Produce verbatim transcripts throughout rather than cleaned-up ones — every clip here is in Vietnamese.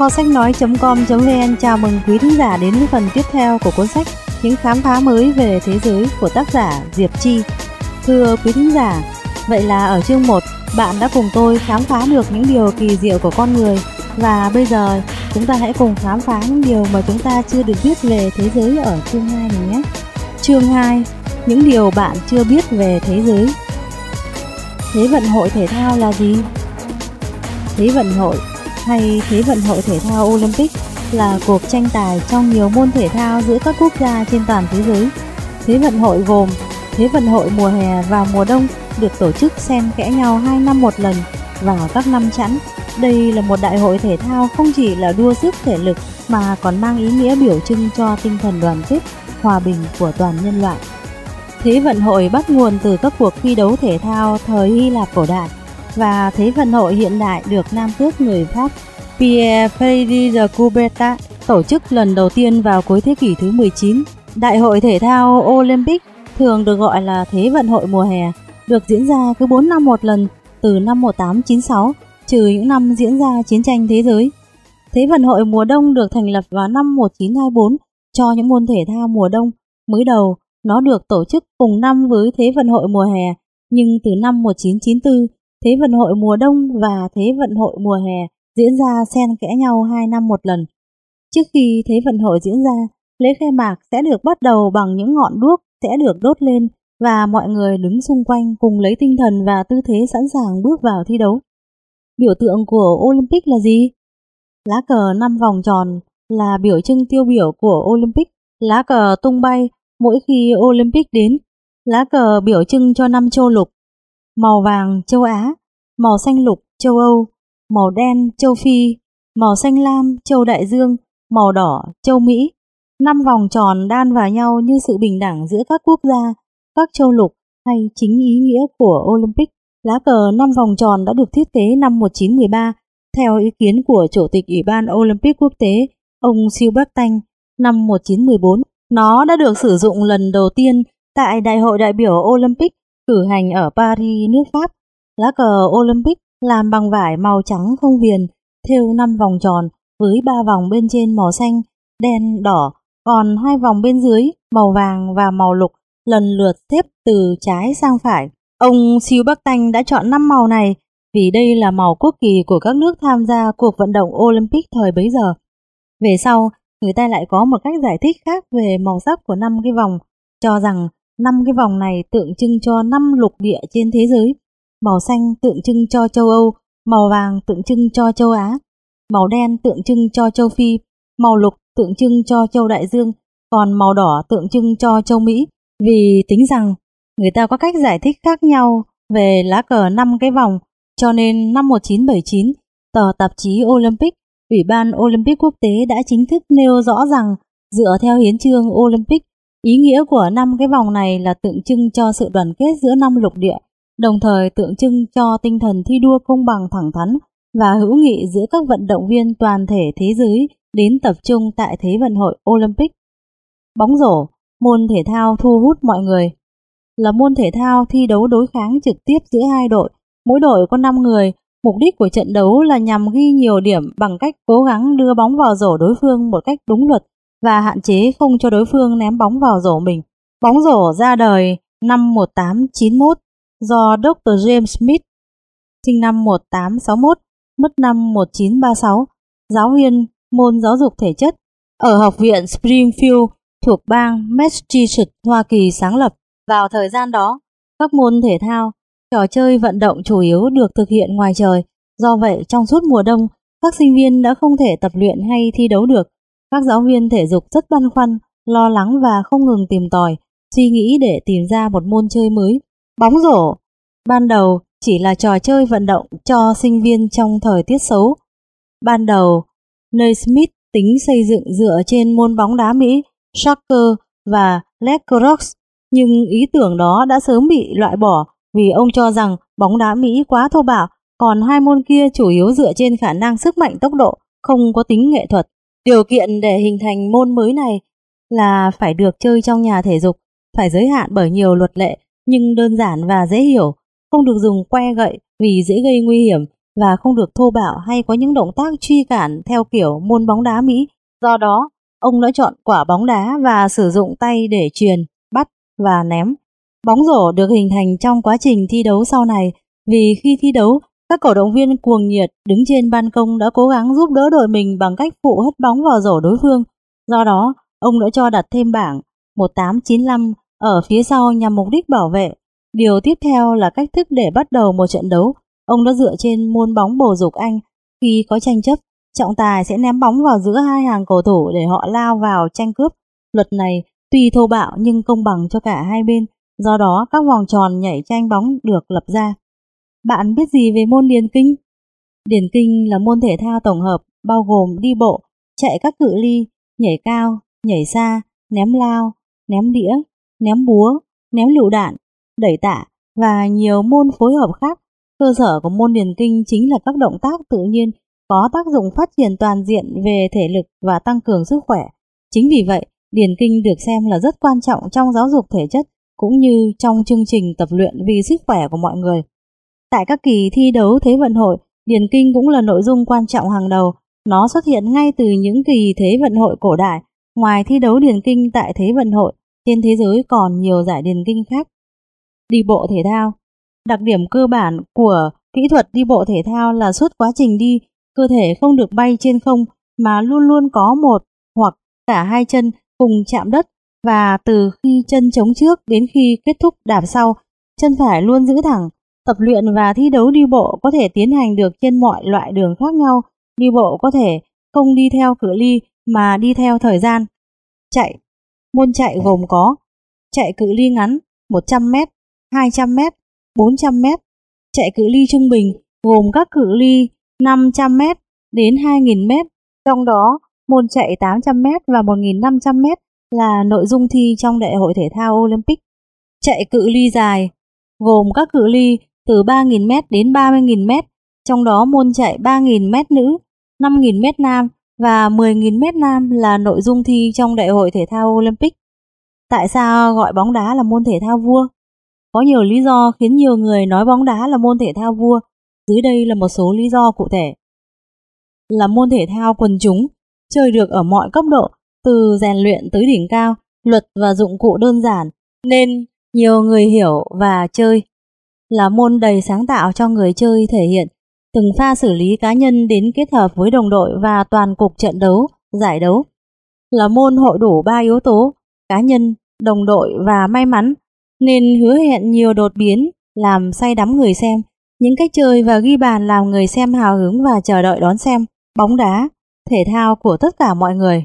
Kho sách nói chấm com chấm vn chào mừng quý thính giả đến với phần tiếp theo của cuốn sách Những khám phá mới về thế giới của tác giả Diệp Chi. Thưa quý thính giả, vậy là ở chương một, bạn đã cùng tôi khám phá được những điều kỳ diệu của con người. Và bây giờ, chúng ta hãy cùng khám phá những điều mà chúng ta chưa được biết về thế giới ở chương hai này nhé. Chương hai, những điều bạn chưa biết về thế giới. Thế vận hội thể thao là gì? Thế vận hội hay Thế vận hội thể thao Olympic là cuộc tranh tài trong nhiều môn thể thao giữa các quốc gia trên toàn thế giới. Thế vận hội gồm Thế vận hội mùa hè và mùa đông được tổ chức xen kẽ nhau hai năm một lần vào các năm chẵn. Đây là một đại hội thể thao không chỉ là đua sức thể lực mà còn mang ý nghĩa biểu trưng cho tinh thần đoàn kết, hòa bình của toàn nhân loại. Thế vận hội bắt nguồn từ các cuộc thi đấu thể thao thời Hy Lạp cổ đại, và Thế vận hội hiện đại được nam tước người Pháp Pierre-Paris de Coubertin tổ chức lần đầu tiên vào cuối thế kỷ thứ mười chín. Đại hội thể thao Olympic thường được gọi là Thế vận hội mùa hè, được diễn ra cứ bốn năm một lần từ năm một nghìn tám trăm chín mươi sáu, trừ những năm diễn ra chiến tranh thế giới. Thế vận hội mùa đông được thành lập vào năm một nghìn chín trăm hai mươi bốn cho những môn thể thao mùa đông. Mới đầu, nó được tổ chức cùng năm với Thế vận hội mùa hè, nhưng từ năm một nghìn chín trăm chín mươi tư, Thế vận hội mùa đông và Thế vận hội mùa hè diễn ra xen kẽ nhau hai năm một lần. Trước khi Thế vận hội diễn ra, lễ khai mạc sẽ được bắt đầu bằng những ngọn đuốc sẽ được đốt lên và mọi người đứng xung quanh cùng lấy tinh thần và tư thế sẵn sàng bước vào thi đấu. Biểu tượng của Olympic là gì? Lá cờ năm vòng tròn là biểu trưng tiêu biểu của Olympic. Lá cờ tung bay mỗi khi Olympic đến. Lá cờ biểu trưng cho năm châu lục: màu vàng châu Á, màu xanh lục châu Âu, màu đen châu Phi, màu xanh lam châu Đại Dương, màu đỏ châu Mỹ. Năm vòng tròn đan vào nhau như sự bình đẳng giữa các quốc gia, các châu lục hay chính ý nghĩa của Olympic. Lá cờ năm vòng tròn đã được thiết kế năm một nghìn chín trăm mười ba theo ý kiến của Chủ tịch Ủy ban Olympic quốc tế, ông Coubertin. Năm một nghìn chín trăm mười bốn, nó đã được sử dụng lần đầu tiên tại Đại hội đại biểu Olympic cử hành ở Paris, nước Pháp. Lá cờ Olympic làm bằng vải màu trắng không viền, thêu năm vòng tròn với ba vòng bên trên màu xanh, đen, đỏ, còn hai vòng bên dưới màu vàng và màu lục lần lượt xếp từ trái sang phải. Ông Coubertin đã chọn năm màu này vì đây là màu quốc kỳ của các nước tham gia cuộc vận động Olympic thời bấy giờ. Về sau, người ta lại có một cách giải thích khác về màu sắc của năm cái vòng, cho rằng năm cái vòng này tượng trưng cho năm lục địa trên thế giới. Màu xanh tượng trưng cho châu Âu, màu vàng tượng trưng cho châu Á, màu đen tượng trưng cho châu Phi, màu lục tượng trưng cho châu Đại Dương, còn màu đỏ tượng trưng cho châu Mỹ. Vì tính rằng người ta có cách giải thích khác nhau về lá cờ năm cái vòng, cho nên năm một nghìn chín trăm bảy mươi chín, tờ tạp chí Olympic, Ủy ban Olympic quốc tế đã chính thức nêu rõ rằng dựa theo hiến chương Olympic, ý nghĩa của năm cái vòng này là tượng trưng cho sự đoàn kết giữa năm lục địa, đồng thời tượng trưng cho tinh thần thi đua công bằng thẳng thắn và hữu nghị giữa các vận động viên toàn thể thế giới đến tập trung tại Thế vận hội Olympic. Bóng rổ, môn thể thao thu hút mọi người, là môn thể thao thi đấu đối kháng trực tiếp giữa hai đội. Mỗi đội có năm người. Mục đích của trận đấu là nhằm ghi nhiều điểm bằng cách cố gắng đưa bóng vào rổ đối phương một cách đúng luật và hạn chế không cho đối phương ném bóng vào rổ mình. Bóng rổ ra đời năm một nghìn tám trăm chín mươi mốt do Doctor James Smith, sinh năm một nghìn tám trăm sáu mươi mốt, mất năm một nghìn chín trăm ba mươi sáu, giáo viên môn giáo dục thể chất ở Học viện Springfield thuộc bang Massachusetts, Hoa Kỳ sáng lập. Vào thời gian đó, các môn thể thao, trò chơi vận động chủ yếu được thực hiện ngoài trời. Do vậy, trong suốt mùa đông, các sinh viên đã không thể tập luyện hay thi đấu được. Các giáo viên thể dục rất băn khoăn, lo lắng và không ngừng tìm tòi, suy nghĩ để tìm ra một môn chơi mới. Bóng rổ ban đầu chỉ là trò chơi vận động cho sinh viên trong thời tiết xấu. Ban đầu, Naismith tính xây dựng dựa trên môn bóng đá Mỹ, soccer và lacrosse, nhưng ý tưởng đó đã sớm bị loại bỏ vì ông cho rằng bóng đá Mỹ quá thô bạo, còn hai môn kia chủ yếu dựa trên khả năng sức mạnh tốc độ, không có tính nghệ thuật. Điều kiện để hình thành môn mới này là phải được chơi trong nhà thể dục, phải giới hạn bởi nhiều luật lệ nhưng đơn giản và dễ hiểu, không được dùng que gậy vì dễ gây nguy hiểm, và không được thô bạo hay có những động tác truy cản theo kiểu môn bóng đá Mỹ. Do đó, ông đã chọn quả bóng đá và sử dụng tay để chuyền, bắt và ném. Bóng rổ được hình thành trong quá trình thi đấu sau này, vì khi thi đấu, các cổ động viên cuồng nhiệt đứng trên ban công đã cố gắng giúp đỡ đội mình bằng cách phụ hất bóng vào rổ đối phương. Do đó, ông đã cho đặt thêm bảng một tám chín lăm ở phía sau nhằm mục đích bảo vệ. Điều tiếp theo là cách thức để bắt đầu một trận đấu. Ông đã dựa trên môn bóng bầu dục Anh. Khi có tranh chấp, trọng tài sẽ ném bóng vào giữa hai hàng cầu thủ để họ lao vào tranh cướp. Luật này tuy thô bạo nhưng công bằng cho cả hai bên. Do đó, các vòng tròn nhảy tranh bóng được lập ra. Bạn biết gì về môn điền kinh? Điền kinh là môn thể thao tổng hợp bao gồm đi bộ, chạy các cự ly, nhảy cao, nhảy xa, ném lao, ném đĩa, ném búa, ném lựu đạn, đẩy tạ và nhiều môn phối hợp khác. Cơ sở của môn điền kinh chính là các động tác tự nhiên có tác dụng phát triển toàn diện về thể lực và tăng cường sức khỏe. Chính vì vậy, điền kinh được xem là rất quan trọng trong giáo dục thể chất cũng như trong chương trình tập luyện vì sức khỏe của mọi người. Tại các kỳ thi đấu Thế vận hội, điền kinh cũng là nội dung quan trọng hàng đầu. Nó xuất hiện ngay từ những kỳ Thế vận hội cổ đại. Ngoài thi đấu điền kinh tại Thế vận hội, trên thế giới còn nhiều giải điền kinh khác. Đi bộ thể thao. Đặc điểm cơ bản của kỹ thuật đi bộ thể thao là suốt quá trình đi, cơ thể không được bay trên không mà luôn luôn có một hoặc cả hai chân cùng chạm đất, và từ khi chân chống trước đến khi kết thúc đạp sau, chân phải luôn giữ thẳng. Tập luyện và thi đấu đi bộ có thể tiến hành được trên mọi loại đường khác nhau. Đi bộ có thể không đi theo cự ly mà đi theo thời gian. Chạy. Môn chạy gồm có chạy cự ly ngắn một trăm mét, hai trăm mét, bốn trăm mét. Chạy cự ly trung bình gồm các cự ly năm trăm mét đến hai nghìn mét. Trong đó, môn chạy tám trăm mét và một nghìn năm trăm mét là nội dung thi trong Đại hội Thể thao Olympic. Chạy cự ly dài gồm các cự ly từ ba nghìn mét đến ba mươi nghìn mét. Trong đó môn chạy ba nghìn mét nữ, năm nghìn mét nam và mười nghìn mét nam là nội dung thi trong Đại hội Thể thao Olympic. Tại sao gọi bóng đá là môn thể thao vua? Có nhiều lý do khiến nhiều người nói bóng đá là môn thể thao vua. Dưới đây là một số lý do cụ thể. Là môn thể thao quần chúng, chơi được ở mọi cấp độ, từ rèn luyện tới đỉnh cao, luật và dụng cụ đơn giản, nên nhiều người hiểu và chơi. Là môn đầy sáng tạo cho người chơi thể hiện từng pha xử lý cá nhân đến kết hợp với đồng đội và toàn cục trận đấu, giải đấu. Là môn hội đủ ba yếu tố, cá nhân, đồng đội và may mắn, nên hứa hẹn nhiều đột biến, làm say đắm người xem. Những cách chơi và ghi bàn làm người xem hào hứng và chờ đợi đón xem. Bóng đá, thể thao của tất cả mọi người.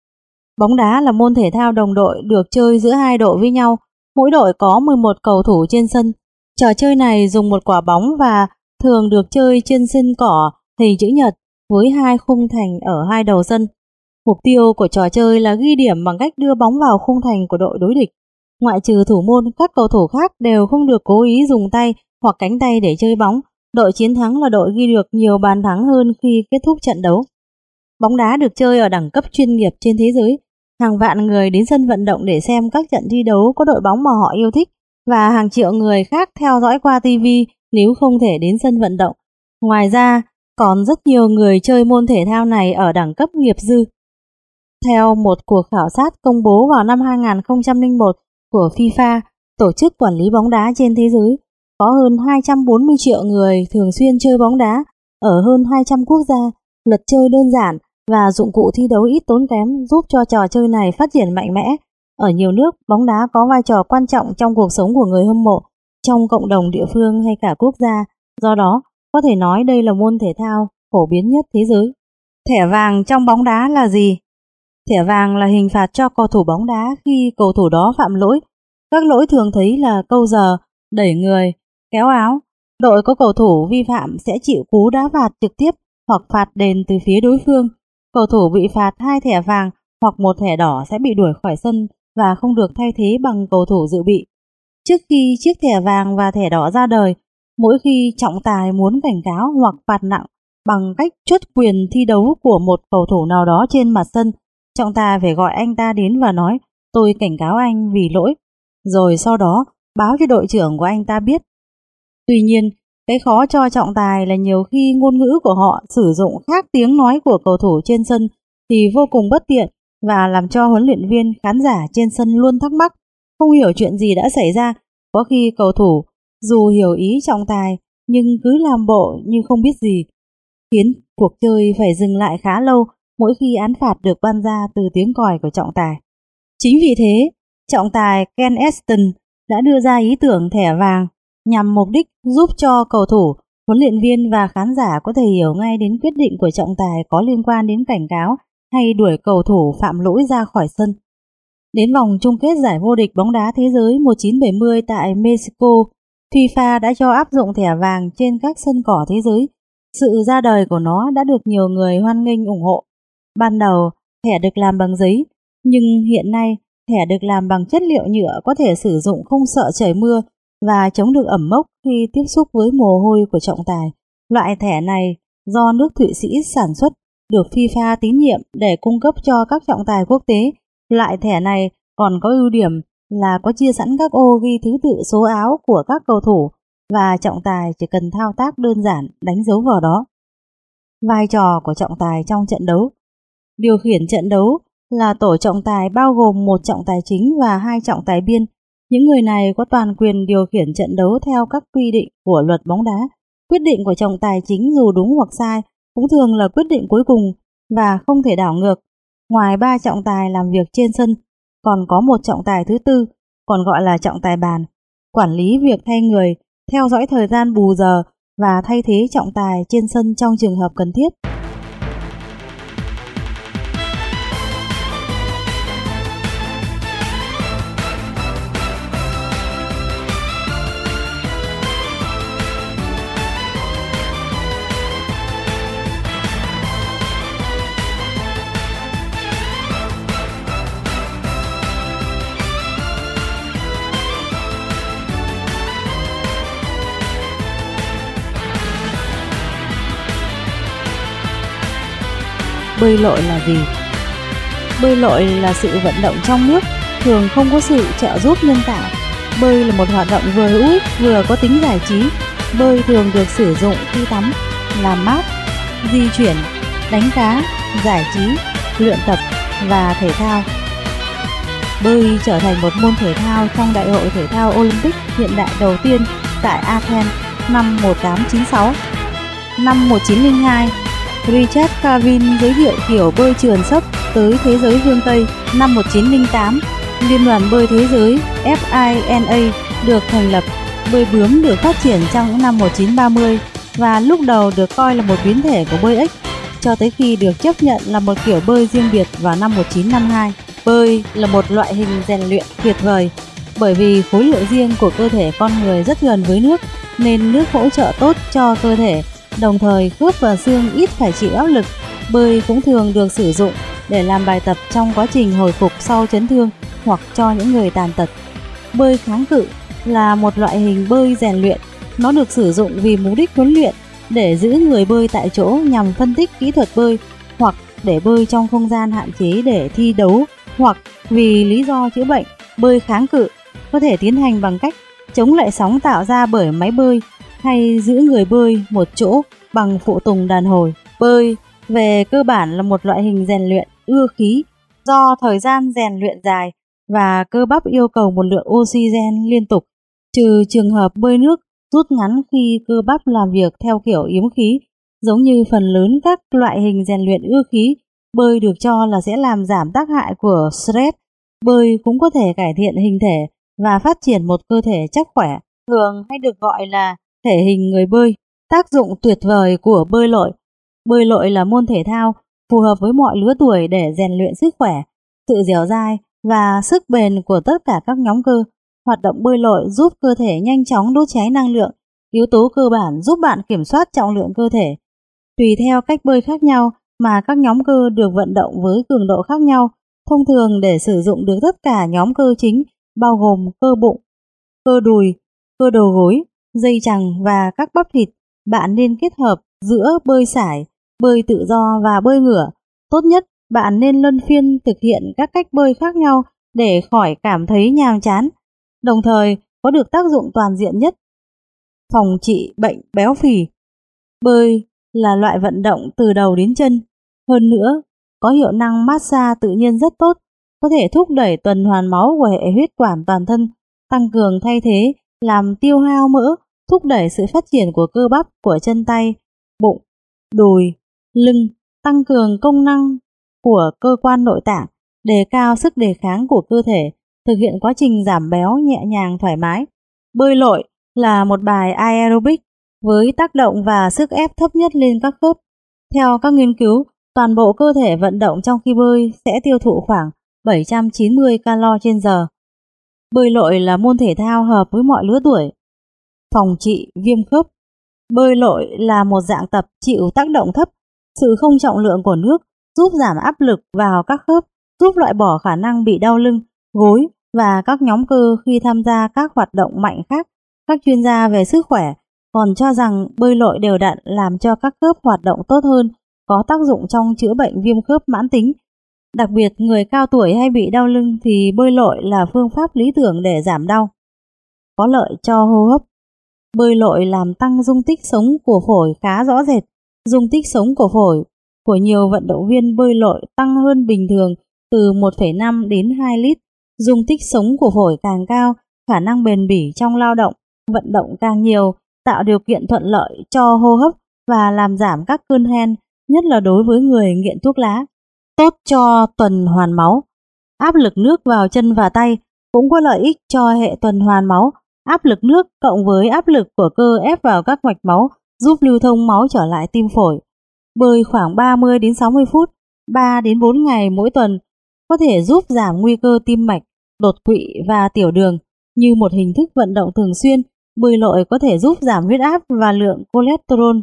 Bóng đá là môn thể thao đồng đội được chơi giữa hai đội với nhau. Mỗi đội có mười một cầu thủ trên sân. Trò chơi này dùng một quả bóng và thường được chơi trên sân cỏ hình chữ nhật với hai khung thành ở hai đầu sân. Mục tiêu của trò chơi là ghi điểm bằng cách đưa bóng vào khung thành của đội đối địch. Ngoại trừ thủ môn, các cầu thủ khác đều không được cố ý dùng tay hoặc cánh tay để chơi bóng. Đội chiến thắng là đội ghi được nhiều bàn thắng hơn khi kết thúc trận đấu. Bóng đá được chơi ở đẳng cấp chuyên nghiệp trên thế giới. Hàng vạn người đến sân vận động để xem các trận thi đấu có đội bóng mà họ yêu thích, và hàng triệu người khác theo dõi qua ti vi nếu không thể đến sân vận động. Ngoài ra, còn rất nhiều người chơi môn thể thao này ở đẳng cấp nghiệp dư. Theo một cuộc khảo sát công bố vào năm hai nghìn không trăm lẻ một của FIFA, tổ chức quản lý bóng đá trên thế giới, có hơn hai trăm bốn mươi triệu người thường xuyên chơi bóng đá ở hơn hai trăm quốc gia. Luật chơi đơn giản và dụng cụ thi đấu ít tốn kém giúp cho trò chơi này phát triển mạnh mẽ. Ở nhiều nước, bóng đá có vai trò quan trọng trong cuộc sống của người hâm mộ, trong cộng đồng địa phương hay cả quốc gia. Do đó, có thể nói đây là môn thể thao phổ biến nhất thế giới. Thẻ vàng trong bóng đá là gì? Thẻ vàng là hình phạt cho cầu thủ bóng đá khi cầu thủ đó phạm lỗi. Các lỗi thường thấy là câu giờ, đẩy người, kéo áo. Đội có cầu thủ vi phạm sẽ chịu cú đá phạt trực tiếp hoặc phạt đền từ phía đối phương. Cầu thủ bị phạt hai thẻ vàng hoặc một thẻ đỏ sẽ bị đuổi khỏi sân và không được thay thế bằng cầu thủ dự bị. Trước khi chiếc thẻ vàng và thẻ đỏ ra đời, mỗi khi trọng tài muốn cảnh cáo hoặc phạt nặng bằng cách truất quyền thi đấu của một cầu thủ nào đó trên mặt sân, trọng tài phải gọi anh ta đến và nói: "Tôi cảnh cáo anh vì lỗi", rồi sau đó báo cho đội trưởng của anh ta biết. Tuy nhiên, Cái khó cho trọng tài là nhiều khi ngôn ngữ của họ sử dụng khác tiếng nói của cầu thủ trên sân thì vô cùng bất tiện và làm cho huấn luyện viên, khán giả trên sân luôn thắc mắc, không hiểu chuyện gì đã xảy ra. Có khi cầu thủ dù hiểu ý trọng tài nhưng cứ làm bộ như không biết gì, khiến cuộc chơi phải dừng lại khá lâu mỗi khi án phạt được ban ra từ tiếng còi của trọng tài. Chính vì thế, trọng tài Ken Aston đã đưa ra ý tưởng thẻ vàng nhằm mục đích giúp cho cầu thủ, huấn luyện viên và khán giả có thể hiểu ngay đến quyết định của trọng tài có liên quan đến cảnh cáo hay đuổi cầu thủ phạm lỗi ra khỏi sân. Đến vòng chung kết giải vô địch bóng đá thế giới một nghìn chín trăm bảy mươi tại Mexico, FIFA đã cho áp dụng thẻ vàng trên các sân cỏ thế giới. Sự ra đời của nó đã được nhiều người hoan nghênh ủng hộ. Ban đầu, thẻ được làm bằng giấy, nhưng hiện nay thẻ được làm bằng chất liệu nhựa có thể sử dụng không sợ trời mưa và chống được ẩm mốc khi tiếp xúc với mồ hôi của trọng tài. Loại thẻ này do nước Thụy Sĩ sản xuất, được FIFA tín nhiệm để cung cấp cho các trọng tài quốc tế. Loại thẻ này còn có ưu điểm là có chia sẵn các ô ghi thứ tự số áo của các cầu thủ và trọng tài chỉ cần thao tác đơn giản đánh dấu vào đó. Vai trò của trọng tài trong trận đấu. Điều khiển trận đấu là tổ trọng tài bao gồm một trọng tài chính và hai trọng tài biên. Những người này có toàn quyền điều khiển trận đấu theo các quy định của luật bóng đá. Quyết định của trọng tài chính dù đúng hoặc sai cũng thường là quyết định cuối cùng và không thể đảo ngược. Ngoài ba trọng tài làm việc trên sân, còn có một trọng tài thứ tư, còn gọi là trọng tài bàn, quản lý việc thay người, theo dõi thời gian bù giờ và thay thế trọng tài trên sân trong trường hợp cần thiết. Bơi lội là gì? Bơi lội là sự vận động trong nước, thường không có sự trợ giúp nhân tạo. Bơi là một hoạt động vừa hữu ích vừa có tính giải trí. Bơi thường được sử dụng khi tắm, làm mát, di chuyển, đánh cá, giải trí, luyện tập và thể thao. Bơi trở thành một môn thể thao trong Đại hội thể thao Olympic hiện đại đầu tiên tại Athens năm một nghìn tám trăm chín mươi sáu. Năm một nghìn chín trăm lẻ hai, Richard Carvin giới thiệu kiểu bơi trườn sấp tới thế giới phương Tây. Năm một nghìn chín trăm lẻ tám, Liên đoàn bơi thế giới F I N A được thành lập. Bơi bướm được phát triển trong những năm một nghìn chín trăm ba mươi và lúc đầu được coi là một biến thể của bơi ếch, cho tới khi được chấp nhận là một kiểu bơi riêng biệt vào năm một nghìn chín trăm năm mươi hai. Bơi là một loại hình rèn luyện tuyệt vời, bởi vì khối lượng riêng của cơ thể con người rất gần với nước, nên nước hỗ trợ tốt cho cơ thể, đồng thời khớp và xương ít phải chịu áp lực. Bơi cũng thường được sử dụng để làm bài tập trong quá trình hồi phục sau chấn thương hoặc cho những người tàn tật. Bơi kháng cự là một loại hình bơi rèn luyện. Nó được sử dụng vì mục đích huấn luyện để giữ người bơi tại chỗ nhằm phân tích kỹ thuật bơi, hoặc để bơi trong không gian hạn chế để thi đấu, hoặc vì lý do chữa bệnh. Bơi kháng cự có thể tiến hành bằng cách chống lại sóng tạo ra bởi máy bơi hay giữ người bơi một chỗ bằng phụ tùng đàn hồi. Bơi về cơ bản là một loại hình rèn luyện ưa khí do thời gian rèn luyện dài và cơ bắp yêu cầu một lượng oxygen liên tục, trừ trường hợp bơi nước rút ngắn khi cơ bắp làm việc theo kiểu yếm khí. Giống như phần lớn các loại hình rèn luyện ưa khí, bơi được cho là sẽ làm giảm tác hại của stress. Bơi cũng có thể cải thiện hình thể và phát triển một cơ thể chắc khỏe, thường hay được gọi là thể hình người bơi. Tác dụng tuyệt vời của bơi lội. Bơi lội là môn thể thao phù hợp với mọi lứa tuổi để rèn luyện sức khỏe, sự dẻo dai và sức bền của tất cả các nhóm cơ. Hoạt động bơi lội giúp cơ thể nhanh chóng đốt cháy năng lượng, yếu tố cơ bản giúp bạn kiểm soát trọng lượng cơ thể. Tùy theo cách bơi khác nhau mà các nhóm cơ được vận động với cường độ khác nhau. Thông thường để sử dụng được tất cả nhóm cơ chính bao gồm cơ bụng, cơ đùi, cơ đầu gối, dây chằng và các bắp thịt, bạn nên kết hợp giữa bơi sải, bơi tự do và bơi ngửa. Tốt nhất bạn nên luân phiên thực hiện các cách bơi khác nhau để khỏi cảm thấy nhàm chán, đồng thời có được tác dụng toàn diện nhất. Phòng trị bệnh béo phì. Bơi là loại vận động từ đầu đến chân. Hơn nữa, có hiệu năng massage tự nhiên rất tốt, có thể thúc đẩy tuần hoàn máu của hệ huyết quản toàn thân, tăng cường thay thế, làm tiêu hao mỡ, thúc đẩy sự phát triển của cơ bắp của chân tay, bụng, đùi, lưng, tăng cường công năng của cơ quan nội tạng, đề cao sức đề kháng của cơ thể, thực hiện quá trình giảm béo nhẹ nhàng thoải mái. Bơi lội là một bài aerobic với tác động và sức ép thấp nhất lên các khớp. Theo các nghiên cứu, toàn bộ cơ thể vận động trong khi bơi sẽ tiêu thụ khoảng bảy trăm chín mươi calo trên giờ. Bơi lội là môn thể thao hợp với mọi lứa tuổi. Phòng trị viêm khớp. Bơi lội là một dạng tập chịu tác động thấp, sự không trọng lượng của nước giúp giảm áp lực vào các khớp, giúp loại bỏ khả năng bị đau lưng, gối và các nhóm cơ khi tham gia các hoạt động mạnh khác. Các chuyên gia về sức khỏe còn cho rằng bơi lội đều đặn làm cho các khớp hoạt động tốt hơn, có tác dụng trong chữa bệnh viêm khớp mãn tính. Đặc biệt người cao tuổi hay bị đau lưng thì bơi lội là phương pháp lý tưởng để giảm đau. Có lợi cho hô hấp. Bơi lội làm tăng dung tích sống của phổi khá rõ rệt. Dung tích sống của phổi của nhiều vận động viên bơi lội tăng hơn bình thường từ một phẩy năm đến hai lít. Dung tích sống của phổi càng cao, khả năng bền bỉ trong lao động, vận động càng nhiều, tạo điều kiện thuận lợi cho hô hấp và làm giảm các cơn hen, nhất là đối với người nghiện thuốc lá. Tốt cho tuần hoàn máu. Áp lực nước vào chân và tay cũng có lợi ích cho hệ tuần hoàn máu. Áp lực nước cộng với áp lực của cơ ép vào các mạch máu giúp lưu thông máu trở lại tim phổi. Bơi khoảng ba mươi đến sáu mươi phút, ba đến bốn ngày mỗi tuần có thể giúp giảm nguy cơ tim mạch, đột quỵ và tiểu đường. Như một hình thức vận động thường xuyên, bơi lội có thể giúp giảm huyết áp và lượng cholesterol.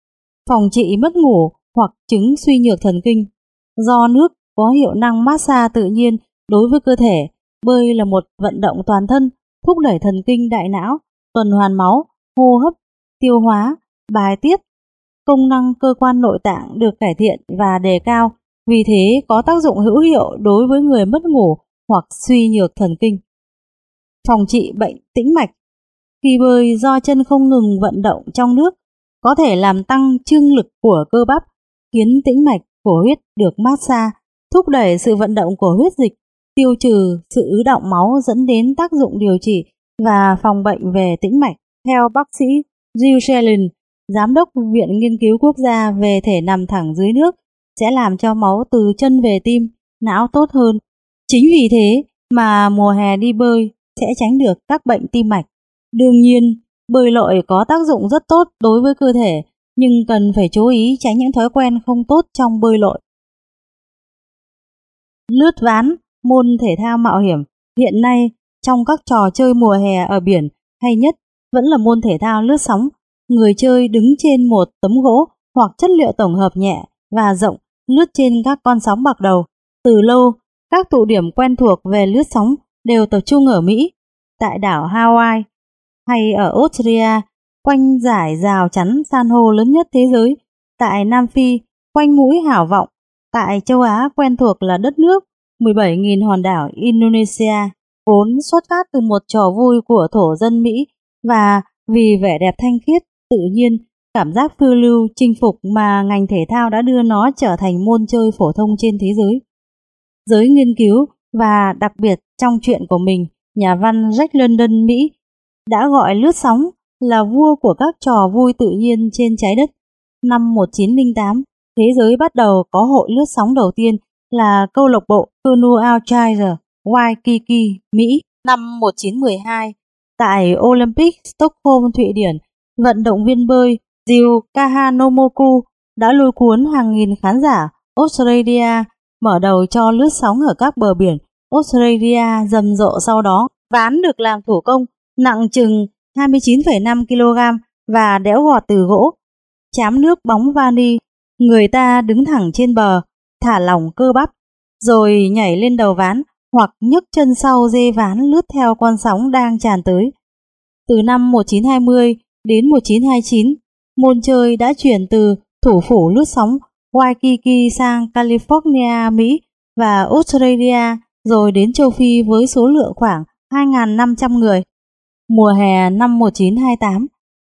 Phòng trị mất ngủ hoặc chứng suy nhược thần kinh. Do nước có hiệu năng massage tự nhiên đối với cơ thể, bơi là một vận động toàn thân, thúc đẩy thần kinh đại não, tuần hoàn máu, hô hấp, tiêu hóa, bài tiết. Công năng cơ quan nội tạng được cải thiện và đề cao, vì thế có tác dụng hữu hiệu đối với người mất ngủ hoặc suy nhược thần kinh. Phòng trị bệnh tĩnh mạch. Khi bơi, do chân không ngừng vận động trong nước, có thể làm tăng trương lực của cơ bắp, khiến tĩnh mạch của huyết được massage, thúc đẩy sự vận động của huyết dịch, tiêu trừ sự ứ đọng máu dẫn đến tác dụng điều trị và phòng bệnh về tĩnh mạch. Theo bác sĩ Jill Shellen, Giám đốc Viện Nghiên cứu Quốc gia về thể nằm thẳng dưới nước, sẽ làm cho máu từ chân về tim, não tốt hơn. Chính vì thế mà mùa hè đi bơi sẽ tránh được các bệnh tim mạch. Đương nhiên, bơi lội có tác dụng rất tốt đối với cơ thể, nhưng cần phải chú ý tránh những thói quen không tốt trong bơi lội. Lướt ván, môn thể thao mạo hiểm. Hiện nay, trong các trò chơi mùa hè ở biển, hay nhất vẫn là môn thể thao lướt sóng. Người chơi đứng trên một tấm gỗ hoặc chất liệu tổng hợp nhẹ và rộng, lướt trên các con sóng bạc đầu. Từ lâu, các tụ điểm quen thuộc về lướt sóng đều tập trung ở Mỹ, tại đảo Hawaii hay ở Australia, quanh dải rào chắn san hô lớn nhất thế giới, tại Nam Phi, quanh mũi Hảo Vọng, tại châu Á quen thuộc là đất nước mười bảy nghìn hòn đảo Indonesia, vốn xuất phát từ một trò vui của thổ dân Mỹ, và vì vẻ đẹp thanh khiết, tự nhiên, cảm giác phiêu lưu, chinh phục mà ngành thể thao đã đưa nó trở thành môn chơi phổ thông trên thế giới. Giới nghiên cứu và đặc biệt trong truyện của mình, nhà văn Jack London Mỹ đã gọi lướt sóng là vua của các trò vui tự nhiên trên trái đất. Năm một nghìn chín trăm lẻ tám, thế giới bắt đầu có hội lướt sóng đầu tiên là câu lạc bộ Canoe Outriders Waikiki, Mỹ. Năm một nghìn chín trăm mười hai, tại Olympic Stockholm, Thụy Điển, vận động viên bơi Jiu Kahanomoku đã lôi cuốn hàng nghìn khán giả Australia mở đầu cho lướt sóng ở các bờ biển Australia rầm rộ sau đó. Ván được làm thủ công, nặng chừng hai mươi chín phẩy năm ki lô gam và đẽo gọt từ gỗ. Chám nước bóng vani, người ta đứng thẳng trên bờ, thả lỏng cơ bắp, rồi nhảy lên đầu ván hoặc nhấc chân sau dê ván lướt theo con sóng đang tràn tới. Từ năm một nghìn chín trăm hai mươi đến một nghìn chín trăm hai mươi chín, môn chơi đã chuyển từ thủ phủ lướt sóng Waikiki sang California, Mỹ và Australia, rồi đến châu Phi với số lượng khoảng hai nghìn năm trăm người. Mùa hè năm một nghìn chín trăm hai mươi tám,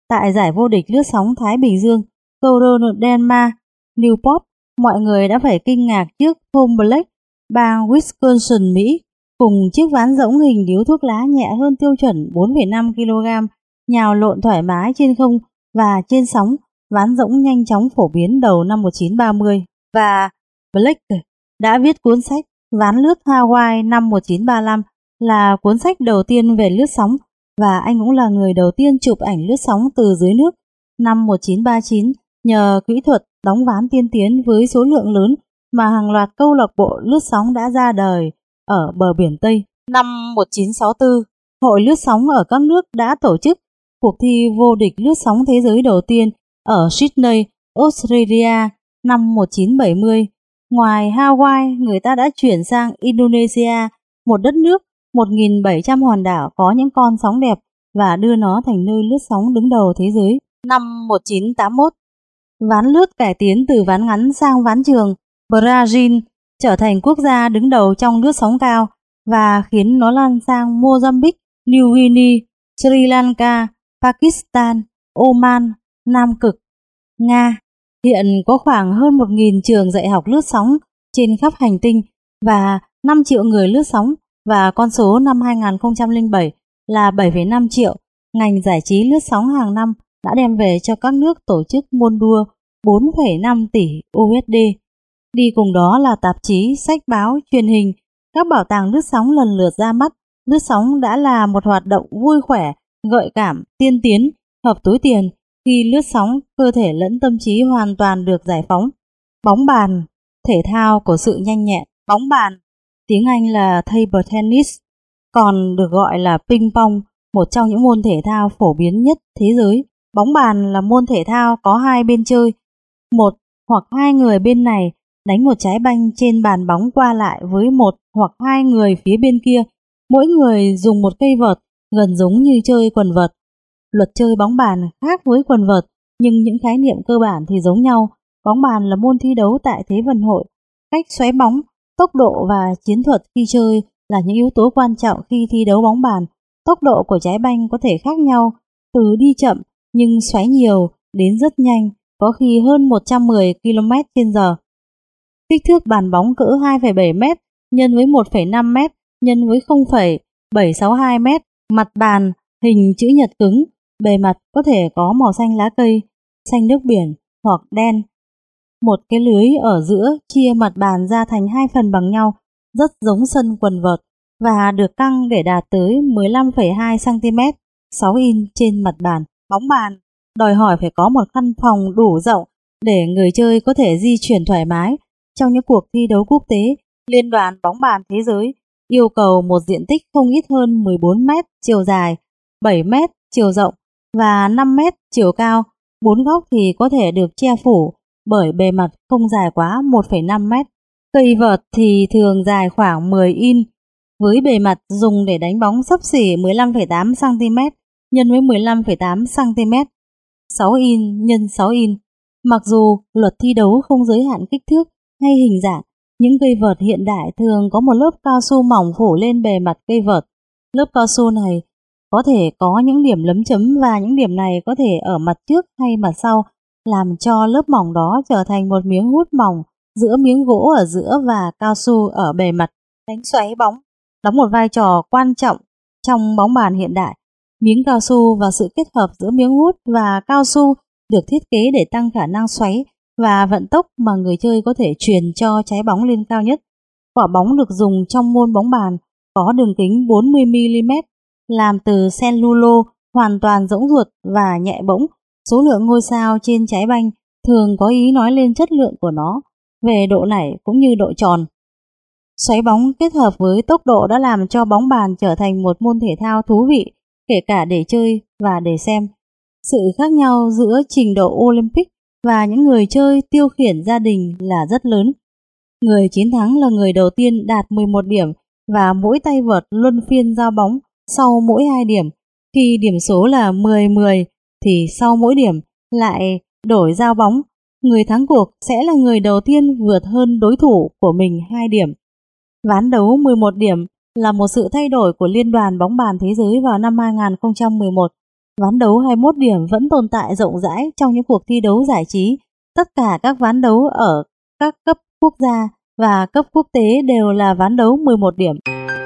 Tại giải vô địch lướt sóng Thái Bình Dương, Corona Denmark, Newport, mọi người đã phải kinh ngạc trước Tom Blake, bang Wisconsin, Mỹ, cùng chiếc ván rỗng hình điếu thuốc lá nhẹ hơn tiêu chuẩn bốn phẩy năm ki lô gam, nhào lộn thoải mái trên không và trên sóng. Ván rỗng nhanh chóng phổ biến đầu năm một nghìn chín trăm ba mươi, và Blake đã viết cuốn sách Ván lướt Hawaii năm một nghìn chín trăm ba mươi lăm, là cuốn sách đầu tiên về lướt sóng, và anh cũng là người đầu tiên chụp ảnh lướt sóng từ dưới nước. Năm một nghìn chín trăm ba mươi chín, nhờ kỹ thuật đóng ván tiên tiến với số lượng lớn mà hàng loạt câu lạc bộ lướt sóng đã ra đời ở bờ biển Tây. Năm một nghìn chín trăm sáu mươi tư, Hội lướt sóng ở các nước đã tổ chức cuộc thi vô địch lướt sóng thế giới đầu tiên ở Sydney, Australia năm một nghìn chín trăm bảy mươi. Ngoài Hawaii, người ta đã chuyển sang Indonesia, một đất nước một nghìn bảy trăm hòn đảo có những con sóng đẹp, và đưa nó thành nơi lướt sóng đứng đầu thế giới. Năm một nghìn chín trăm tám mươi mốt, ván lướt cải tiến từ ván ngắn sang ván trường, Brazil trở thành quốc gia đứng đầu trong lướt sóng cao và khiến nó lan sang Mozambique, New Guinea, Sri Lanka, Pakistan, Oman, Nam Cực, Nga. Hiện có khoảng hơn một nghìn trường dạy học lướt sóng trên khắp hành tinh và năm triệu người lướt sóng, và con số năm hai nghìn không trăm lẻ bảy là bảy phẩy năm triệu. Ngành giải trí lướt sóng hàng năm đã đem về cho các nước tổ chức môn đua bốn phẩy năm tỷ u ét đê. Đi cùng đó là tạp chí, sách báo, truyền hình, các bảo tàng lướt sóng lần lượt ra mắt. Lướt sóng đã là một hoạt động vui khỏe, gợi cảm, tiên tiến, hợp túi tiền. Khi lướt sóng, cơ thể lẫn tâm trí hoàn toàn được giải phóng. Bóng bàn, thể thao của sự nhanh nhẹn. Bóng bàn, tiếng Anh là table tennis, còn được gọi là ping pong, một trong những môn thể thao phổ biến nhất thế giới. Bóng bàn là môn thể thao có hai bên chơi. Một hoặc hai người bên này đánh một trái banh trên bàn bóng qua lại với một hoặc hai người phía bên kia. Mỗi người dùng một cây vợt, gần giống như chơi quần vợt. Luật chơi bóng bàn khác với quần vợt, nhưng những khái niệm cơ bản thì giống nhau. Bóng bàn là môn thi đấu tại Thế vận hội. Cách xoáy bóng, tốc độ và chiến thuật khi chơi là những yếu tố quan trọng khi thi đấu bóng bàn. Tốc độ của trái banh có thể khác nhau, từ đi chậm nhưng xoáy nhiều đến rất nhanh, có khi hơn một trăm mười ki lô mét trên giờ. Kích thước bàn bóng cỡ hai phẩy bảy mét nhân với một phẩy năm mét nhân với không phẩy bảy sáu hai mét. Mặt bàn hình chữ nhật cứng, bề mặt có thể có màu xanh lá cây, xanh nước biển hoặc đen. Một cái lưới ở giữa chia mặt bàn ra thành hai phần bằng nhau, rất giống sân quần vợt, và được căng để đạt tới mười lăm phẩy hai xăng ti mét, sáu inch trên mặt bàn. Bóng bàn đòi hỏi phải có một căn phòng đủ rộng để người chơi có thể di chuyển thoải mái. Trong những cuộc thi đấu quốc tế, Liên đoàn bóng bàn thế giới yêu cầu một diện tích không ít hơn mười bốn mét chiều dài, bảy mét chiều rộng và năm mét chiều cao. Bốn góc thì có thể được che phủ bởi bề mặt không dài quá một phẩy năm mét. Cây vợt thì thường dài khoảng mười inch, với bề mặt dùng để đánh bóng xấp xỉ mười lăm phẩy tám xăng ti mét nhân với mười lăm phẩy tám xăng ti mét, sáu inch nhân sáu inch. Mặc dù luật thi đấu không giới hạn kích thước hay hình dạng, những cây vợt hiện đại thường có một lớp cao su mỏng phủ lên bề mặt cây vợt. Lớp cao su này có thể có những điểm lấm chấm, và những điểm này có thể ở mặt trước hay mặt sau, làm cho lớp mỏng đó trở thành một miếng hút mỏng giữa miếng gỗ ở giữa và cao su ở bề mặt. Đánh xoáy bóng đóng một vai trò quan trọng trong bóng bàn hiện đại. Miếng cao su và sự kết hợp giữa miếng hút và cao su được thiết kế để tăng khả năng xoáy và vận tốc mà người chơi có thể truyền cho trái bóng lên cao nhất. Quả bóng được dùng trong môn bóng bàn có đường kính bốn mươi mi li mét, làm từ cellulo, hoàn toàn rỗng ruột và nhẹ bỗng. Số lượng ngôi sao trên trái banh thường có ý nói lên chất lượng của nó về độ nảy cũng như độ tròn. Xoáy bóng kết hợp với tốc độ đã làm cho bóng bàn trở thành một môn thể thao thú vị, kể cả để chơi và để xem. Sự khác nhau giữa trình độ Olympic và những người chơi tiêu khiển gia đình là rất lớn. Người chiến thắng là người đầu tiên đạt mười một điểm, và mỗi tay vợt luân phiên giao bóng sau mỗi hai điểm. Khi điểm số là mười mười thì sau mỗi điểm lại đổi giao bóng. Người thắng cuộc sẽ là người đầu tiên vượt hơn đối thủ của mình hai điểm. Ván đấu mười một điểm là một sự thay đổi của Liên đoàn bóng bàn thế giới vào năm hai nghìn không trăm mười một. Ván đấu hai mươi mốt điểm vẫn tồn tại rộng rãi trong những cuộc thi đấu giải trí. Tất cả các ván đấu ở các cấp quốc gia và cấp quốc tế đều là ván đấu mười một điểm.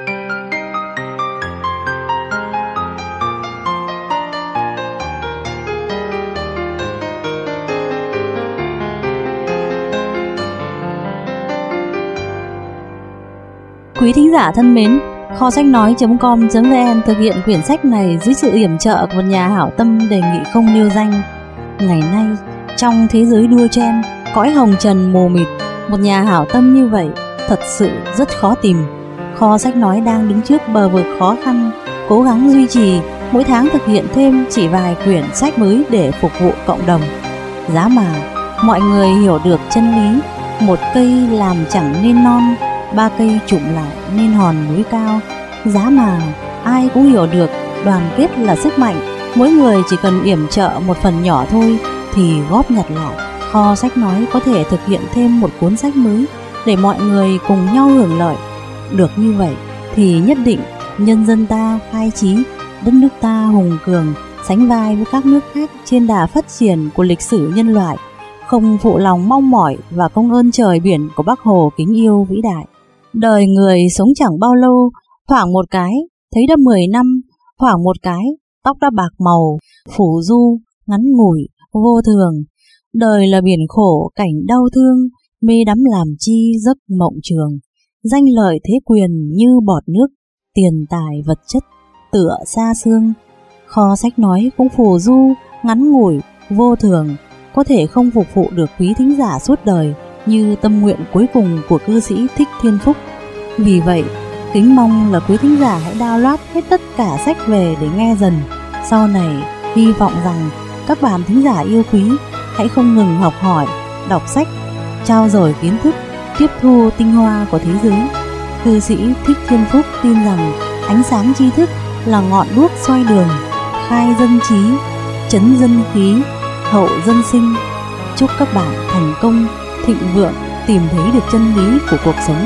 Quý thính giả thân mến, kho sách nói chấm com chấm vn thực hiện quyển sách này dưới sự yểm trợ của một nhà hảo tâm đề nghị không nêu danh. Ngày nay, trong thế giới đua chen, cõi hồng trần mù mịt, một nhà hảo tâm như vậy thật sự rất khó tìm. Kho sách nói đang đứng trước bờ vực khó khăn, cố gắng duy trì, mỗi tháng thực hiện thêm chỉ vài quyển sách mới để phục vụ cộng đồng. Giá mà mọi người hiểu được chân lý, một cây làm chẳng nên non, ba cây chụm lại nên hòn núi cao. Giá mà ai cũng hiểu được đoàn kết là sức mạnh, mỗi người chỉ cần yểm trợ một phần nhỏ thôi thì góp nhặt lại, kho sách nói có thể thực hiện thêm một cuốn sách mới để mọi người cùng nhau hưởng lợi. Được như vậy thì nhất định nhân dân ta khai trí, đất nước ta hùng cường, sánh vai với các nước khác trên đà phát triển của lịch sử nhân loại, không phụ lòng mong mỏi và công ơn trời biển của Bác Hồ kính yêu vĩ đại. Đời người sống chẳng bao lâu, thoảng một cái thấy đã mười năm, thoảng một cái tóc đã bạc màu, phủ du, ngắn ngủi, vô thường. Đời là biển khổ cảnh đau thương, mê đắm làm chi giấc mộng trường. Danh lợi thế quyền như bọt nước, tiền tài vật chất tựa xa xương. Kho sách nói cũng phù du, ngắn ngủi, vô thường, có thể không phục vụ được quý thính giả suốt đời như tâm nguyện cuối cùng của cư sĩ Thích Thiên Phúc. Vì vậy, kính mong là quý thính giả hãy download hết tất cả sách về để nghe dần. Sau này, hy vọng rằng các bạn thính giả yêu quý hãy không ngừng học hỏi, đọc sách, trao dồi kiến thức, tiếp thu tinh hoa của thế giới. Cư sĩ Thích Thiên Phúc tin rằng ánh sáng tri thức là ngọn đuốc soi đường, khai dân trí, trấn dân khí, hậu dân sinh. Chúc các bạn thành công, thịnh vượng, tìm thấy được chân lý của cuộc sống.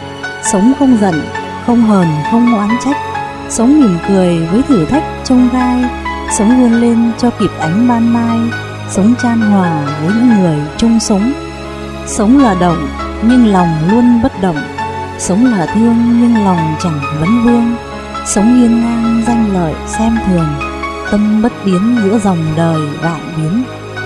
Sống không giận, không hờn, không oán trách, sống mỉm cười với thử thách chông gai, sống vươn lên cho kịp ánh ban mai, sống chan hòa với những người chung sống. Sống là động nhưng lòng luôn bất động, sống là thương nhưng lòng chẳng vấn vương, sống hiên ngang danh lợi xem thường, tâm bất biến giữa dòng đời vạn biến.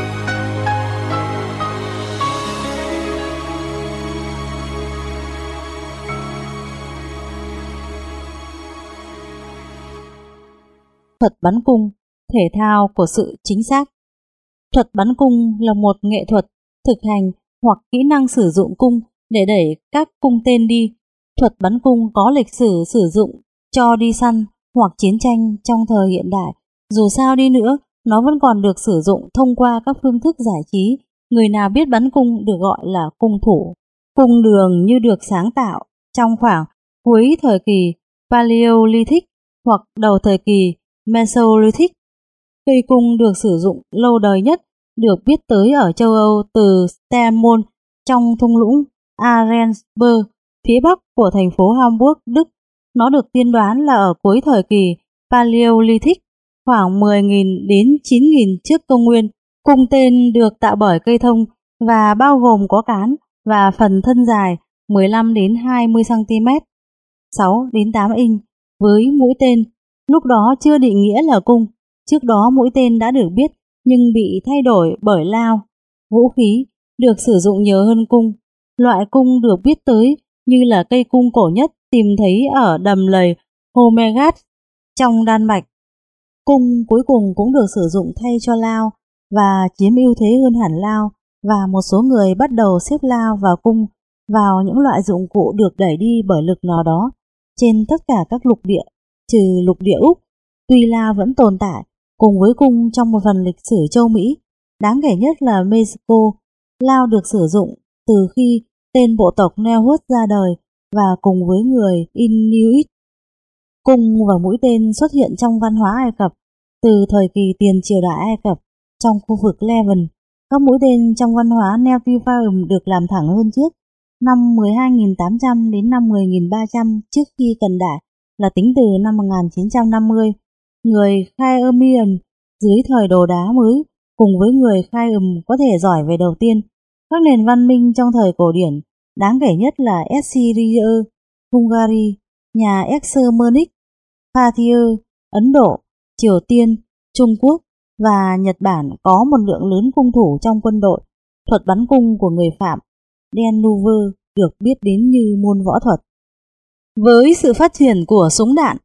Thuật bắn cung, thể thao của sự chính xác. Thuật bắn cung là một nghệ thuật thực hành hoặc kỹ năng sử dụng cung để đẩy các cung tên đi. Thuật bắn cung có lịch sử sử dụng cho đi săn hoặc chiến tranh trong thời hiện đại. Dù sao đi nữa, nó vẫn còn được sử dụng thông qua các phương thức giải trí. Người nào biết bắn cung được gọi là cung thủ. Cung đường như được sáng tạo trong khoảng cuối thời kỳ Paleolithic hoặc đầu thời kỳ Mesolithic. Cây cung được sử dụng lâu đời nhất được biết tới ở châu Âu từ Steinmund trong thung lũng Ahrensburg, phía bắc của thành phố Hamburg, Đức. Nó được tiên đoán là ở cuối thời kỳ Paleolithic, khoảng mười nghìn đến chín nghìn trước công nguyên. Cung tên được tạo bởi cây thông và bao gồm có cán và phần thân dài mười lăm đến hai mươi xăng ti mét, sáu đến tám inch với mũi tên. Lúc đó chưa định nghĩa là cung, trước đó mũi tên đã được biết nhưng bị thay đổi bởi lao. Vũ khí được sử dụng nhiều hơn cung. Loại cung được biết tới như là cây cung cổ nhất tìm thấy ở đầm lầy Homegat trong Đan Mạch. Cung cuối cùng cũng được sử dụng thay cho lao và chiếm ưu thế hơn hẳn lao, và một số người bắt đầu xếp lao và cung vào những loại dụng cụ được đẩy đi bởi lực nào đó trên tất cả các lục địa trừ lục địa Úc. Tuy lao vẫn tồn tại cùng với cung trong một phần lịch sử châu Mỹ, đáng kể nhất là Mexico. Lao được sử dụng từ khi tên bộ tộc Nehuot ra đời và cùng với người Inuit. Cung và mũi tên xuất hiện trong văn hóa Ai Cập từ thời kỳ tiền triều đại Ai Cập. Trong khu vực Levant, các mũi tên trong văn hóa Nephilim được làm thẳng hơn trước. Năm mười hai nghìn tám trăm đến năm mười nghìn ba trăm trước khi Cận Đại là tính từ năm một nghìn chín trăm năm mươi. Người Khaemian dưới thời đồ đá mới cùng với người khai ừm có thể giỏi về đầu tiên. Các nền văn minh trong thời cổ điển, đáng kể nhất là Assyria, Hungary, nhà Exermonic, Parthia, Ấn Độ, Triều Tiên, Trung Quốc và Nhật Bản có một lượng lớn cung thủ trong quân đội. Thuật bắn cung của người Phạm Deneuve được biết đến như môn võ thuật. Với sự phát triển của súng đạn,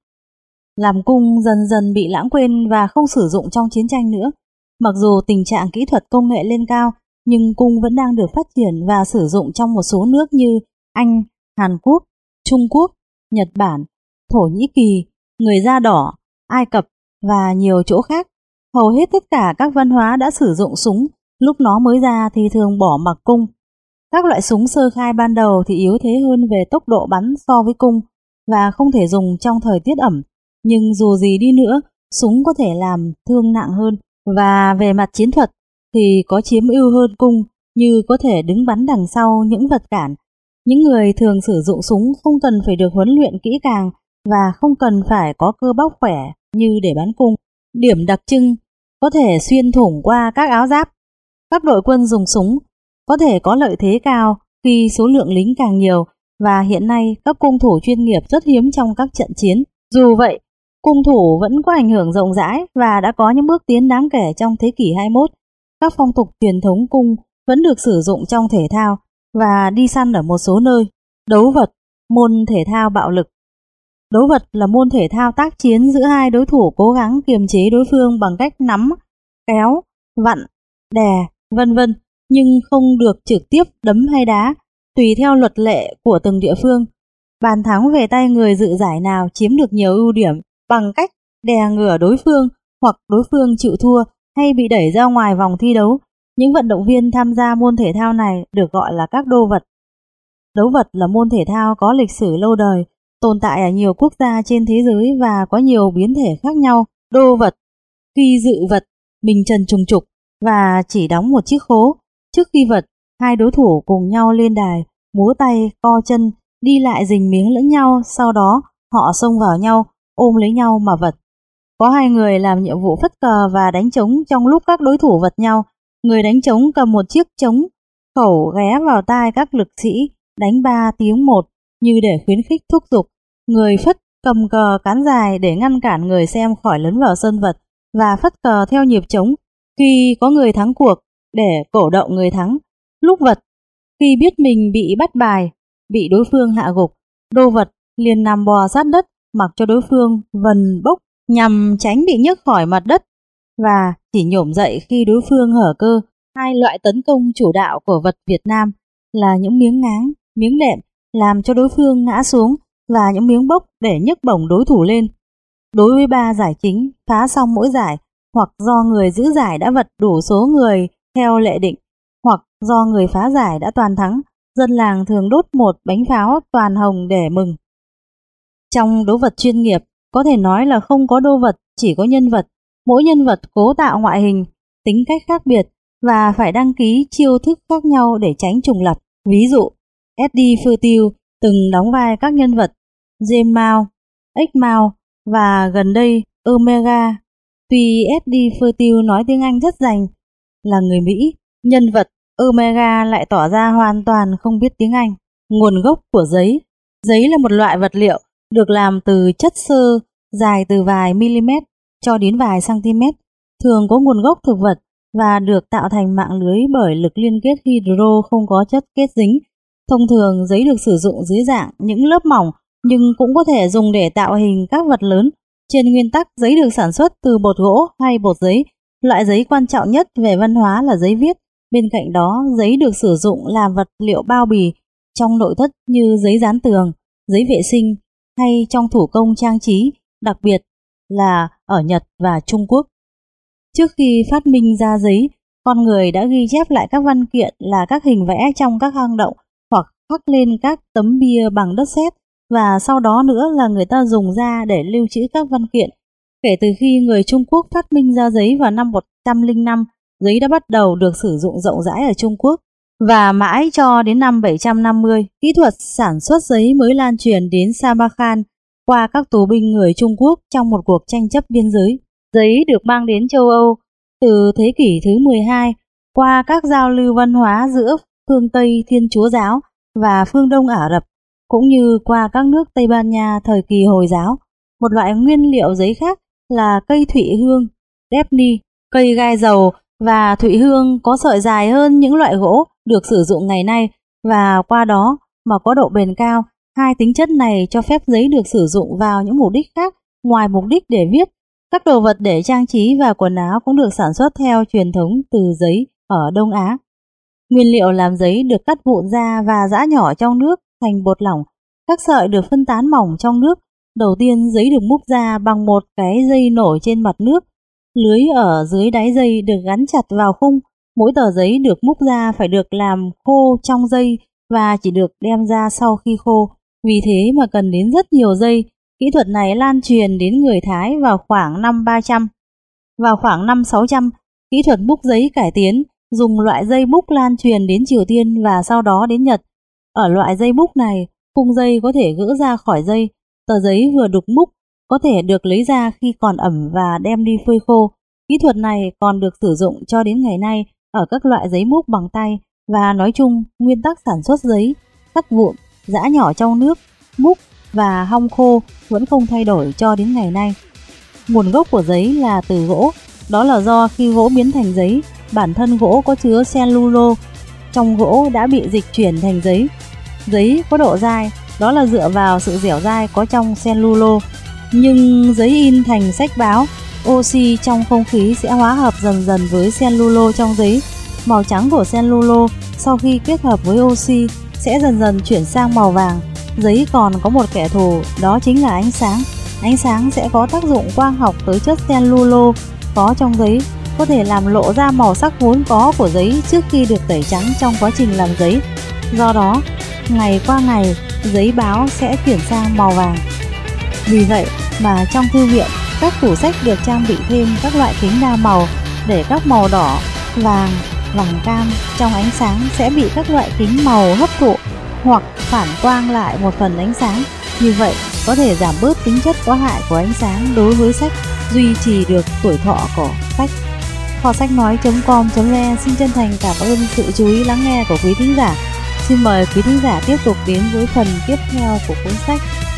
làm cung dần dần bị lãng quên và không sử dụng trong chiến tranh nữa. Mặc dù tình trạng kỹ thuật công nghệ lên cao, nhưng cung vẫn đang được phát triển và sử dụng trong một số nước như Anh, Hàn Quốc, Trung Quốc, Nhật Bản, Thổ Nhĩ Kỳ, người da đỏ, Ai Cập và nhiều chỗ khác. Hầu hết tất cả các văn hóa đã sử dụng súng, lúc nó mới ra thì thường bỏ mặc cung. Các loại súng sơ khai ban đầu thì yếu thế hơn về tốc độ bắn so với cung và không thể dùng trong thời tiết ẩm. Nhưng dù gì đi nữa, súng có thể làm thương nặng hơn và về mặt chiến thuật thì có chiếm ưu hơn cung, như có thể đứng bắn đằng sau những vật cản. Những người thường sử dụng súng không cần phải được huấn luyện kỹ càng và không cần phải có cơ bắp khỏe như để bắn cung. Điểm đặc trưng có thể xuyên thủng qua các áo giáp. Các đội quân dùng súng có thể có lợi thế cao khi số lượng lính càng nhiều, và hiện nay các cung thủ chuyên nghiệp rất hiếm trong các trận chiến. Dù vậy, cung thủ vẫn có ảnh hưởng rộng rãi và đã có những bước tiến đáng kể trong thế kỷ hai mươi mốt. Các phong tục truyền thống cung vẫn được sử dụng trong thể thao và đi săn ở một số nơi. Đấu vật, môn thể thao bạo lực. Đấu vật là môn thể thao tác chiến giữa hai đối thủ cố gắng kiềm chế đối phương bằng cách nắm, kéo, vặn, đè, vân vân, nhưng không được trực tiếp đấm hay đá, tùy theo luật lệ của từng địa phương. Bàn thắng về tay người dự giải nào chiếm được nhiều ưu điểm bằng cách đè ngửa đối phương, hoặc đối phương chịu thua hay bị đẩy ra ngoài vòng thi đấu. Những vận động viên tham gia môn thể thao này được gọi là các đô vật. Đấu vật là môn thể thao có lịch sử lâu đời, tồn tại ở nhiều quốc gia trên thế giới và có nhiều biến thể khác nhau. Đô vật, khi dự vật, mình trần trùng trục và chỉ đóng một chiếc khố. Trước khi vật, hai đối thủ cùng nhau lên đài, múa tay, co chân, đi lại rình miếng lẫn nhau, sau đó họ xông vào nhau, ôm lấy nhau mà vật. Có hai người làm nhiệm vụ phất cờ và đánh trống trong lúc các đối thủ vật nhau. Người đánh trống cầm một chiếc trống khẩu ghé vào tai các lực sĩ, đánh ba tiếng một như để khuyến khích thúc giục. Người phất cầm cờ cán dài để ngăn cản người xem khỏi lấn vào sân vật và phất cờ theo nhịp trống khi có người thắng cuộc để cổ động người thắng. Lúc vật, khi biết mình bị bắt bài, bị đối phương hạ gục, đô vật liền nằm bò sát đất mặc cho đối phương vần bốc nhằm tránh bị nhấc khỏi mặt đất và chỉ nhổm dậy khi đối phương hở cơ. Hai loại tấn công chủ đạo của vật Việt Nam là những miếng ngáng, miếng đệm làm cho đối phương ngã xuống và những miếng bốc để nhấc bổng đối thủ lên. Đối với ba giải chính, phá xong mỗi giải, hoặc do người giữ giải đã vật đủ số người theo lệ định, hoặc do người phá giải đã toàn thắng, dân làng thường đốt một bánh pháo toàn hồng để mừng. Trong đấu vật chuyên nghiệp, có thể nói là không có đô vật, chỉ có nhân vật. Mỗi nhân vật cố tạo ngoại hình, tính cách khác biệt và phải đăng ký chiêu thức khác nhau để tránh trùng lặp. Ví dụ, Eddie Fertil từng đóng vai các nhân vật James Mao, X Mao và gần đây Omega. Tuy Eddie Fertil nói tiếng Anh rất rành, là người Mỹ, nhân vật Omega lại tỏ ra hoàn toàn không biết tiếng Anh. Nguồn gốc của giấy. Giấy là một loại vật liệu được làm từ chất xơ dài từ vài mm cho đến vài cm, thường có nguồn gốc thực vật và được tạo thành mạng lưới bởi lực liên kết hydro không có chất kết dính. Thông thường giấy được sử dụng dưới dạng những lớp mỏng nhưng cũng có thể dùng để tạo hình các vật lớn. Trên nguyên tắc, giấy được sản xuất từ bột gỗ hay bột giấy. Loại giấy quan trọng nhất về văn hóa là giấy viết. Bên cạnh đó, giấy được sử dụng làm vật liệu bao bì trong nội thất như giấy dán tường, giấy vệ sinh hay trong thủ công trang trí, đặc biệt là ở Nhật và Trung Quốc. Trước khi phát minh ra giấy, con người đã ghi chép lại các văn kiện là các hình vẽ trong các hang động hoặc khắc lên các tấm bia bằng đất sét, và sau đó nữa là người ta dùng da để lưu trữ các văn kiện. Kể từ khi người Trung Quốc phát minh ra giấy vào năm một trăm lẻ năm, giấy đã bắt đầu được sử dụng rộng rãi ở Trung Quốc, và mãi cho đến năm bảy trăm năm mươi, kỹ thuật sản xuất giấy mới lan truyền đến Samarkand qua các tù binh người Trung Quốc trong một cuộc tranh chấp biên giới. Giấy được mang đến châu Âu từ thế kỷ thứ mười hai qua các giao lưu văn hóa giữa phương Tây Thiên Chúa giáo và phương Đông Ả Rập, cũng như qua các nước Tây Ban Nha thời kỳ Hồi giáo. Một loại nguyên liệu giấy khác là cây thụy hương, Daphne, cây gai dầu, và thụy hương có sợi dài hơn những loại gỗ được sử dụng ngày nay, và qua đó mà có độ bền cao. Hai tính chất này cho phép giấy được sử dụng vào những mục đích khác ngoài mục đích để viết. Các đồ vật để trang trí và quần áo cũng được sản xuất theo truyền thống từ giấy ở Đông Á. Nguyên liệu làm giấy được cắt vụn ra và giã nhỏ trong nước thành bột lỏng. Các sợi được phân tán mỏng trong nước. Đầu tiên giấy được múc ra bằng một cái dây nổi trên mặt nước. Lưới ở dưới đáy dây được gắn chặt vào khung. Mỗi tờ giấy được múc ra phải được làm khô trong dây và chỉ được đem ra sau khi khô. Vì thế mà cần đến rất nhiều dây. Kỹ thuật này lan truyền đến người Thái vào khoảng năm ba trăm. Vào khoảng năm sáu trăm, kỹ thuật múc giấy cải tiến, dùng loại dây múc lan truyền đến Triều Tiên và sau đó đến Nhật. Ở loại dây múc này, khung dây có thể gỡ ra khỏi dây. Tờ giấy vừa được múc có thể được lấy ra khi còn ẩm và đem đi phơi khô. Kỹ thuật này còn được sử dụng cho đến ngày nay ở các loại giấy múc bằng tay, và nói chung nguyên tắc sản xuất giấy, cắt vụn, giã nhỏ trong nước, múc và hong khô vẫn không thay đổi cho đến ngày nay. Nguồn gốc của giấy là từ gỗ, đó là do khi gỗ biến thành giấy, bản thân gỗ có chứa cellulose trong gỗ đã bị dịch chuyển thành giấy. Giấy có độ dai, đó là dựa vào sự dẻo dai có trong cellulose. Nhưng giấy in thành sách báo, oxy trong không khí sẽ hóa hợp dần dần với cellulose trong giấy. Màu trắng của cellulose sau khi kết hợp với oxy sẽ dần dần chuyển sang màu vàng. Giấy còn có một kẻ thù, đó chính là ánh sáng. Ánh sáng sẽ có tác dụng quang học tới chất cellulose có trong giấy, có thể làm lộ ra màu sắc vốn có của giấy trước khi được tẩy trắng trong quá trình làm giấy. Do đó, ngày qua ngày, giấy báo sẽ chuyển sang màu vàng. Vì vậy mà trong thư viện, các tủ sách được trang bị thêm các loại kính đa màu để các màu đỏ, vàng, vàng cam trong ánh sáng sẽ bị các loại kính màu hấp thụ hoặc phản quang lại một phần ánh sáng. Như vậy có thể giảm bớt tính chất có hại của ánh sáng đối với sách, duy trì được tuổi thọ của sách. Kho sách nói chấm com chấm vn xin chân thành cảm ơn sự chú ý lắng nghe của quý thính giả. Xin mời quý thính giả tiếp tục đến với phần tiếp theo của cuốn sách.